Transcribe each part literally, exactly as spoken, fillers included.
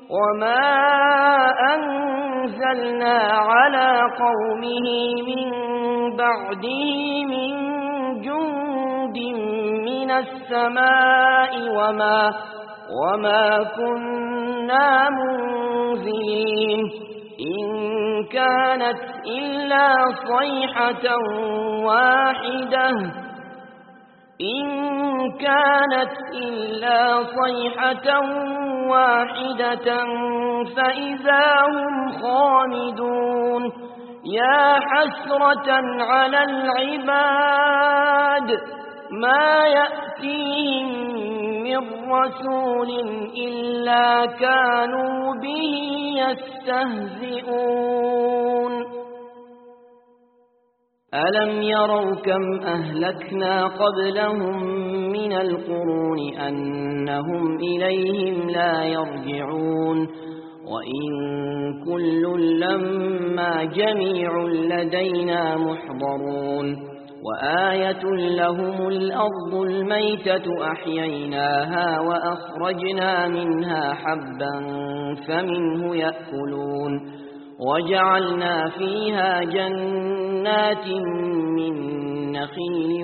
وما أنزلنا على قومه من بعده من جند من السماء وما, وما كنا منزلين إن كانت إلا صيحة واحدة إن كانت إلا صيحة واحدة فإذا هم خامدون يا حسرة على العباد ما يأتيهم من رسول إلا كانوا به يستهزئون ألم يروا كم أهلكنا قبلهم من القرون أنهم إليهم لا يرجعون وإن كل لما جميع لدينا محضرون وآية لهم الأرض الميتة أحييناها وأخرجنا منها حبا فمنه يأكلون وجعلنا فيها جنات من نخيل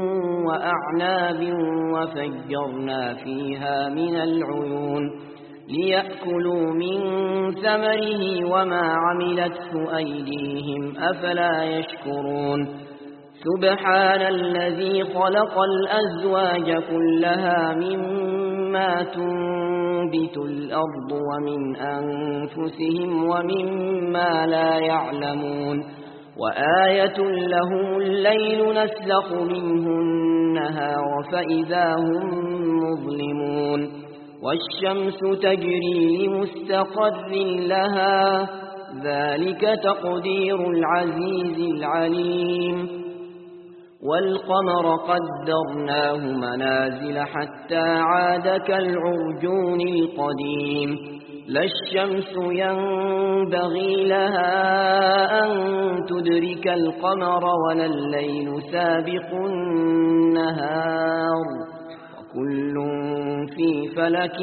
وأعناب وفجرنا فيها من العيون ليأكلوا من ثمره وما عملته أيديهم أفلا يشكرون سبحان الذي خلق الأزواج كلها مما تنبت الأرض ومن أنفسهم ومما لا يعلمون وآية لهم الليل نسلخ منه النهار فإذا هم مظلمون والشمس تجري لمستقر لها ذلك تقدير العزيز العليم والقمر قدرناه منازل حتى عاد كالعرجون القديم لا الشمس ينبغي لها أن تدرك القمر ولا الليل سابق النهار وكل في فلك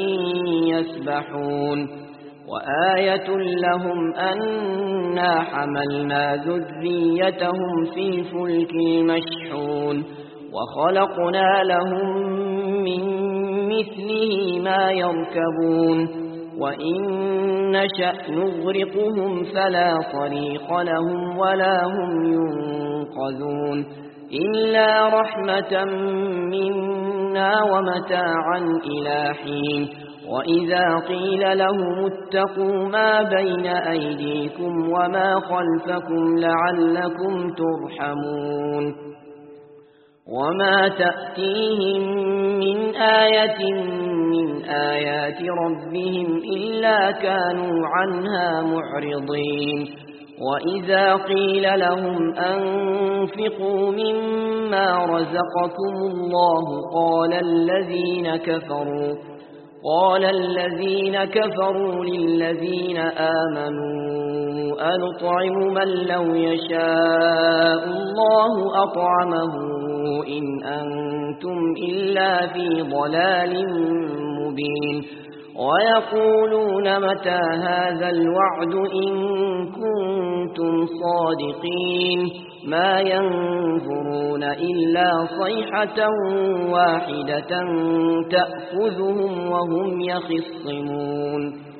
يسبحون وآية لهم أنا حملنا ذريتهم في الفلك المشحون وخلقنا لهم من مثله ما يركبون وإن نشأ نغرقهم فلا طريق لهم ولا هم ينقذون إلا رحمة منا ومتاعا إلى حين وإذا قيل لهم اتقوا ما بين أيديكم وما خلفكم لعلكم ترحمون وما تأتيهم من آية من آيات ربهم إلا كانوا عنها معرضين وإذا قيل لهم أنفقوا مما رزقكم الله قال الذين كفروا قال الذين كفروا للذين آمنوا أنطعم من لو يشاء الله أطعمه إن أنتم إلا في ضلال مبين ويقولون متى هذا الوعد إن كنتم صادقين ما ينظرون إلا صيحة واحدة تأخذهم وهم يخصمون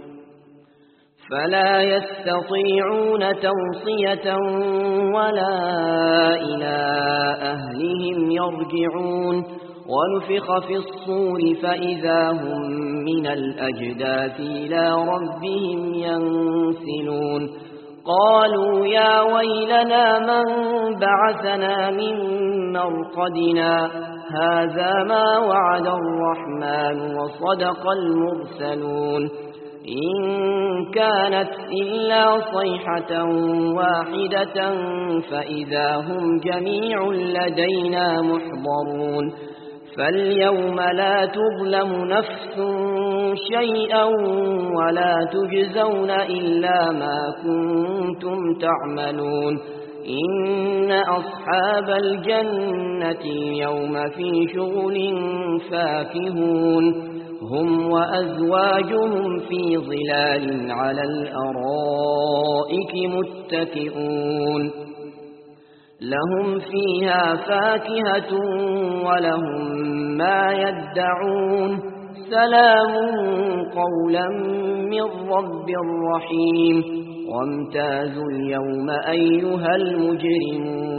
فلا يستطيعون توصية ولا إلى أهلهم يرجعون ونفخ في الصور فإذا هم من الأجداث إلى ربهم ينسلون قالوا يا ويلنا من بعثنا من مرقدنا هذا ما وعد الرحمن وصدق المرسلون إن كانت إلا صيحة واحدة فإذا هم جميع لدينا محضرون فاليوم لا تظلم نفس شيئا ولا تجزون إلا ما كنتم تعملون إن أصحاب الجنة اليوم في شغل فاكهون هم وأزواجهم في ظلال على الأرائك متكئون لهم فيها فاكهة ولهم ما يدعون سلام قولا من رب رحيم وامتازوا اليوم أيها المجرمون